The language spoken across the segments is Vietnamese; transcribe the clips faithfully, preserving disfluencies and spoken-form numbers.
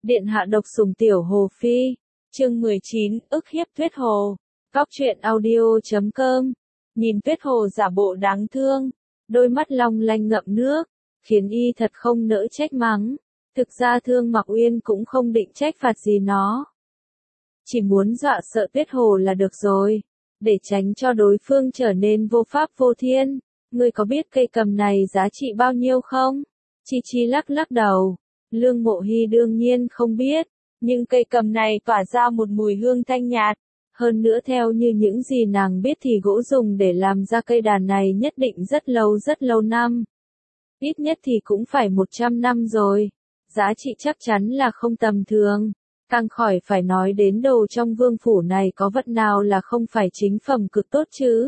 Điện hạ độc sủng tiểu hồ phi. Chương mười chín, ức hiếp Tuyết Hồ. Góc truyện audio chấm com. Nhìn Tuyết Hồ giả bộ đáng thương, đôi mắt long lanh ngậm nước, khiến y thật không nỡ trách mắng. Thực ra Thương Mặc Uyên cũng không định trách phạt gì nó. Chỉ muốn dọa sợ Tuyết Hồ là được rồi, để tránh cho đối phương trở nên vô pháp vô thiên. Ngươi có biết cây cầm này giá trị bao nhiêu không? Chi Chi lắc lắc đầu. Lương Mộ Hy đương nhiên không biết, nhưng cây cầm này tỏa ra một mùi hương thanh nhạt. Hơn nữa theo như những gì nàng biết thì gỗ dùng để làm ra cây đàn này nhất định rất lâu rất lâu năm. Ít nhất thì cũng phải một trăm năm rồi. Giá trị chắc chắn là không tầm thường. Càng khỏi phải nói đến đồ trong vương phủ này có vật nào là không phải chính phẩm cực tốt chứ.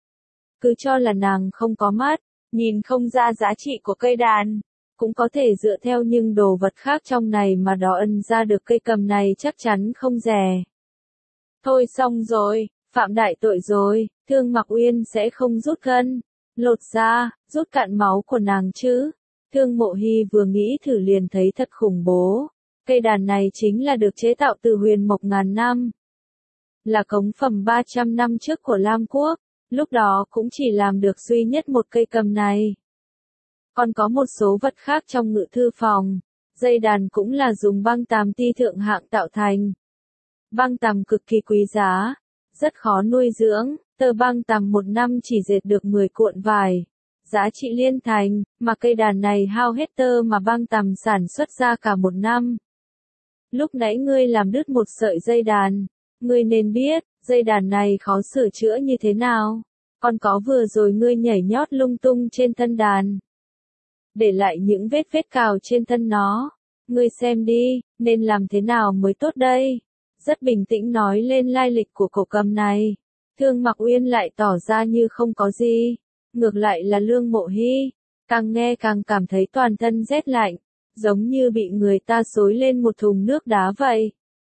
Cứ cho là nàng không có mắt, nhìn không ra giá trị của cây đàn. Cũng có thể dựa theo những đồ vật khác trong này mà đo ân ra được cây cầm này chắc chắn không rẻ. Thôi xong rồi, phạm đại tội rồi, Thương Mặc Uyên sẽ không rút gân, lột da, rút cạn máu của nàng chứ. Thương Mộ Hy vừa nghĩ thử liền thấy thật khủng bố. Cây đàn này chính là được chế tạo từ huyền mộc ngàn năm. Là cống phẩm ba trăm năm trước của Lam Quốc, lúc đó cũng chỉ làm được duy nhất một cây cầm này. Còn có một số vật khác trong ngự thư phòng. Dây đàn cũng là dùng băng tằm ti thượng hạng tạo thành. Băng tằm cực kỳ quý giá, rất khó nuôi dưỡng, tờ băng tằm một năm chỉ dệt được mười cuộn vải. Giá trị liên thành, mà cây đàn này hao hết tơ mà băng tằm sản xuất ra cả một năm. Lúc nãy ngươi làm đứt một sợi dây đàn, ngươi nên biết, dây đàn này khó sửa chữa như thế nào. Còn có vừa rồi ngươi nhảy nhót lung tung trên thân đàn, để lại những vết vết cào trên thân nó. Ngươi xem đi, nên làm thế nào mới tốt đây? Rất bình tĩnh nói lên lai lịch của cổ cầm này. Thương Mặc Uyên lại tỏ ra như không có gì. Ngược lại là Lương Mộ Hy, càng nghe càng cảm thấy toàn thân rét lạnh, giống như bị người ta xối lên một thùng nước đá vậy.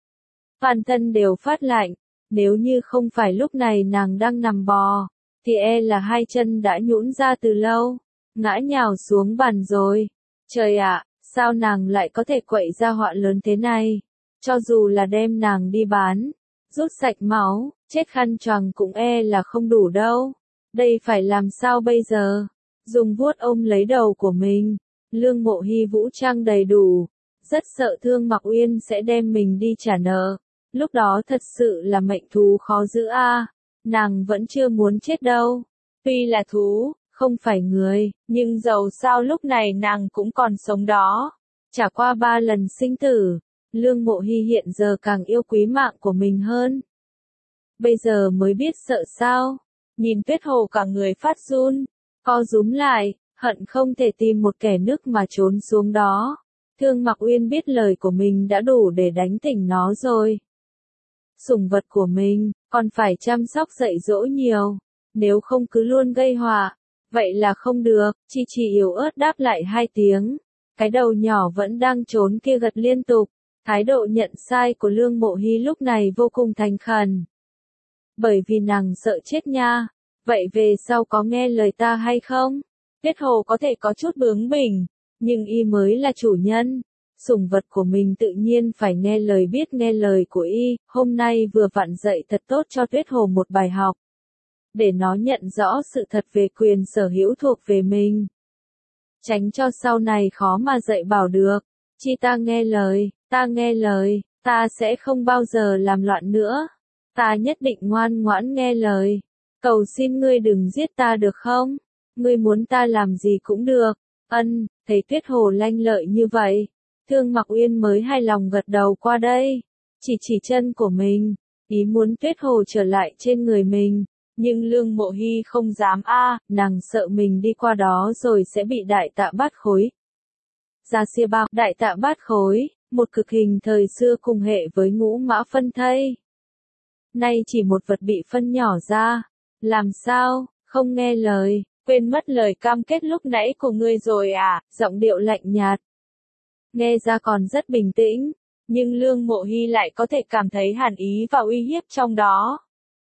Toàn thân đều phát lạnh, nếu như không phải lúc này nàng đang nằm bò, thì e là hai chân đã nhũn ra từ lâu, ngã nhào xuống bàn rồi. Trời ạ, sao nàng lại có thể quậy ra họa lớn thế này? Cho dù là đem nàng đi bán, rút sạch máu, chết khăn choàng cũng e là không đủ đâu. Đây phải làm sao bây giờ? Dùng vuốt ôm lấy đầu của mình. Lương Mộ Hy vũ trang đầy đủ, rất sợ Thương Mặc Uyên sẽ đem mình đi trả nợ. Lúc đó thật sự là mệnh thú khó giữ a. À. Nàng vẫn chưa muốn chết đâu. Tuy là thú, không phải người, nhưng dầu sao lúc này nàng cũng còn sống đó. Trải qua ba lần sinh tử, Lương Mộ Hy hiện giờ càng yêu quý mạng của mình hơn. Bây giờ mới biết sợ sao. Nhìn Tuyết Hồ cả người phát run, co rúm lại, hận không thể tìm một kẻ nước mà trốn xuống đó. Thương Mặc Uyên biết lời của mình đã đủ để đánh tỉnh nó rồi. Sủng vật của mình, còn phải chăm sóc dạy dỗ nhiều, nếu không cứ luôn gây họa, vậy là không được. Chi Chi yếu ớt đáp lại hai tiếng, cái đầu nhỏ vẫn đang trốn kia gật liên tục. Thái độ nhận sai của Lương Mộ Hy lúc này vô cùng thành khẩn. Bởi vì nàng sợ chết nha. Vậy về sau có nghe lời ta hay không? Tuyết Hồ có thể có chút bướng bỉnh, nhưng y mới là chủ nhân. Sủng vật của mình tự nhiên phải nghe lời, biết nghe lời của y. Hôm nay vừa vặn dạy thật tốt cho Tuyết Hồ một bài học, để nó nhận rõ sự thật về quyền sở hữu thuộc về mình. Tránh cho sau này khó mà dạy bảo được. Chi ta nghe lời, ta nghe lời, ta sẽ không bao giờ làm loạn nữa. Ta nhất định ngoan ngoãn nghe lời. Cầu xin ngươi đừng giết ta được không? Ngươi muốn ta làm gì cũng được. Ân, thấy Tuyết Hồ lanh lợi như vậy, Thương Mặc Uyên mới hài lòng gật đầu qua đây. Chỉ chỉ chân của mình, ý muốn Tuyết Hồ trở lại trên người mình. Nhưng Lương Mộ Hy không dám a, à, nàng sợ mình đi qua đó rồi sẽ bị đại tạ bát khối. Ra xia bao, đại tạ bát khối, một cực hình thời xưa cùng hệ với ngũ mã phân thây. Nay chỉ một vật bị phân nhỏ ra. Làm sao, không nghe lời, quên mất lời cam kết lúc nãy của ngươi rồi à, giọng điệu lạnh nhạt. Nghe ra còn rất bình tĩnh, nhưng Lương Mộ Hy lại có thể cảm thấy hàn ý và uy hiếp trong đó.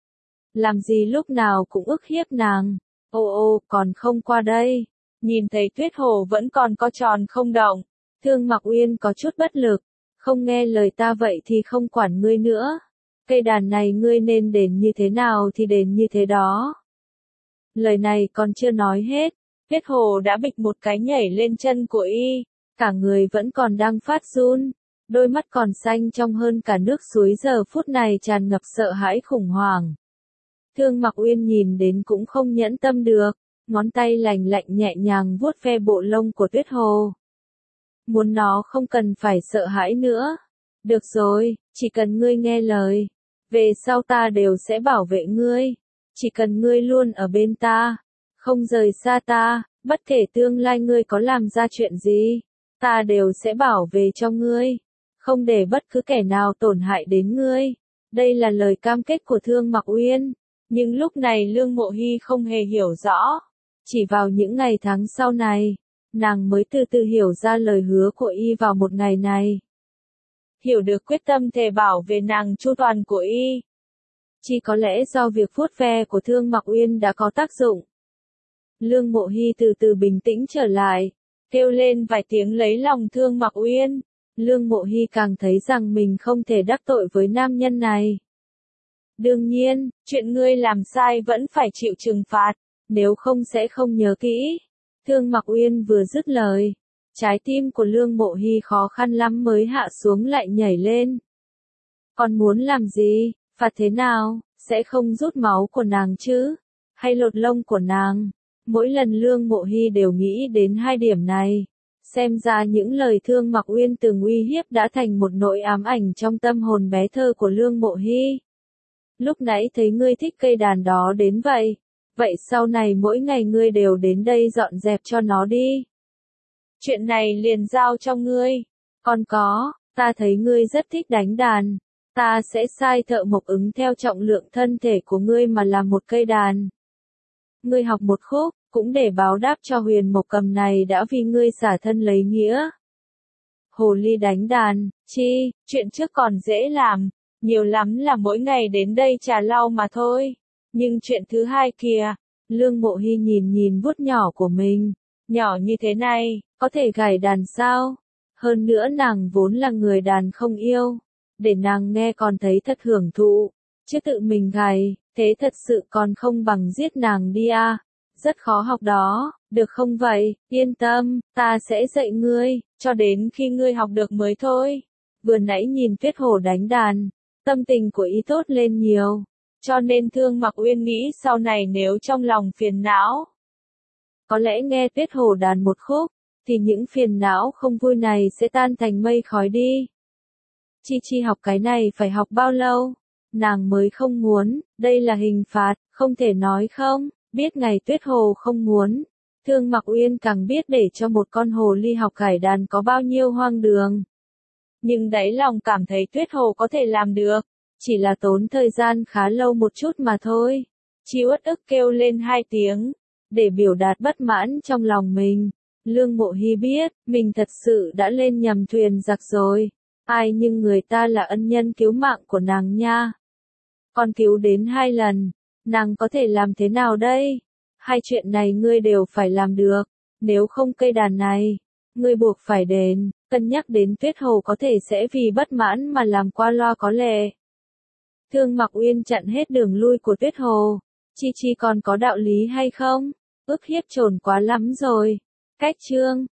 Làm gì lúc nào cũng ức hiếp nàng. Ô ô, còn không qua đây. Nhìn thấy Tuyết Hồ vẫn còn co tròn không động, Thương Mặc Uyên có chút bất lực, Không nghe lời ta vậy thì không quản ngươi nữa. Cây đàn này ngươi nên đền như thế nào thì đền như thế đó. Lời này còn chưa nói hết, Tuyết Hồ đã bịch một cái nhảy lên chân của y, cả người vẫn còn đang phát run, đôi mắt còn xanh trong hơn cả nước suối giờ phút này tràn ngập sợ hãi khủng hoảng. Thương Mặc Uyên nhìn đến cũng không nhẫn tâm được, ngón tay lành lạnh nhẹ nhàng vuốt ve bộ lông của Tuyết Hồ. Muốn nó không cần phải sợ hãi nữa. Được rồi, chỉ cần ngươi nghe lời, về sau ta đều sẽ bảo vệ ngươi. Chỉ cần ngươi luôn ở bên ta, không rời xa ta, bất kể tương lai ngươi có làm ra chuyện gì, ta đều sẽ bảo vệ cho ngươi, không để bất cứ kẻ nào tổn hại đến ngươi. Đây là lời cam kết của Thương Mặc Uyên, nhưng lúc này Lương Mộ Hy không hề hiểu rõ. Chỉ vào những ngày tháng sau này, nàng mới từ từ hiểu ra lời hứa của y vào một ngày này. Hiểu được quyết tâm thề bảo vệ nàng chu toàn của y. Chỉ có lẽ do việc vuốt ve của Thương Mặc Uyên đã có tác dụng. Lương Mộ Hy từ từ bình tĩnh trở lại, kêu lên vài tiếng lấy lòng Thương Mặc Uyên. Lương Mộ Hy càng thấy rằng mình không thể đắc tội với nam nhân này. Đương nhiên, chuyện ngươi làm sai vẫn phải chịu trừng phạt, nếu không sẽ không nhớ kỹ. Thương Mặc Uyên vừa dứt lời, trái tim của Lương Mộ Hy khó khăn lắm mới hạ xuống lại nhảy lên. Còn muốn làm gì, phạt thế nào, sẽ không rút máu của nàng chứ, hay lột lông của nàng. Mỗi lần Lương Mộ Hy đều nghĩ đến hai điểm này. Xem ra những lời Thương Mặc Uyên từng uy hiếp đã thành một nỗi ám ảnh trong tâm hồn bé thơ của Lương Mộ Hy. Lúc nãy thấy ngươi thích cây đàn đó đến vậy, vậy sau này mỗi ngày ngươi đều đến đây dọn dẹp cho nó đi. Chuyện này liền giao cho ngươi. Còn có, ta thấy ngươi rất thích đánh đàn, ta sẽ sai thợ mộc ứng theo trọng lượng thân thể của ngươi mà làm một cây đàn. Ngươi học một khúc, cũng để báo đáp cho Huyền Mộc Cầm này đã vì ngươi xả thân lấy nghĩa. Hồ ly đánh đàn, chi, chuyện trước còn dễ làm, nhiều lắm là mỗi ngày đến đây trà lau mà thôi. Nhưng chuyện thứ hai kìa, Lương Mộ Hy nhìn nhìn vuốt nhỏ của mình, nhỏ như thế này, có thể gảy đàn sao? Hơn nữa nàng vốn là người đàn không yêu, để nàng nghe còn thấy thật hưởng thụ, chứ tự mình gảy, thế thật sự còn không bằng giết nàng đi à. Rất khó học đó, được không vậy, yên tâm, ta sẽ dạy ngươi, cho đến khi ngươi học được mới thôi. Vừa nãy nhìn Tuyết Hồ đánh đàn, tâm tình của y tốt lên nhiều, cho nên Thương Mặc Uyên nghĩ sau này nếu trong lòng phiền não, có lẽ nghe Tuyết Hồ đàn một khúc, thì những phiền não không vui này sẽ tan thành mây khói đi. Chi Chi học cái này phải học bao lâu? Nàng mới không muốn, đây là hình phạt, không thể nói không. Biết ngày Tuyết Hồ không muốn, Thương Mặc Uyên càng biết để cho một con hồ ly học gảy đàn có bao nhiêu hoang đường. Nhưng đáy lòng cảm thấy Tuyết Hồ có thể làm được, chỉ là tốn thời gian khá lâu một chút mà thôi. Chi uất ức kêu lên hai tiếng, để biểu đạt bất mãn trong lòng mình. Lương Mộ Hy biết, mình thật sự đã lên nhầm thuyền giặc rồi. Ai nhưng người ta là ân nhân cứu mạng của nàng nha. Còn cứu đến hai lần. Nàng có thể làm thế nào đây? Hai chuyện này ngươi đều phải làm được. Nếu không cây đàn này, ngươi buộc phải đền. Cân nhắc đến Tuyết Hồ có thể sẽ vì bất mãn mà làm qua loa có lệ. Thương Mặc Uyên chặn hết đường lui của Tuyết Hồ. Chi Chi còn có đạo lý hay không? Ức hiếp trồn quá lắm rồi. Cách chương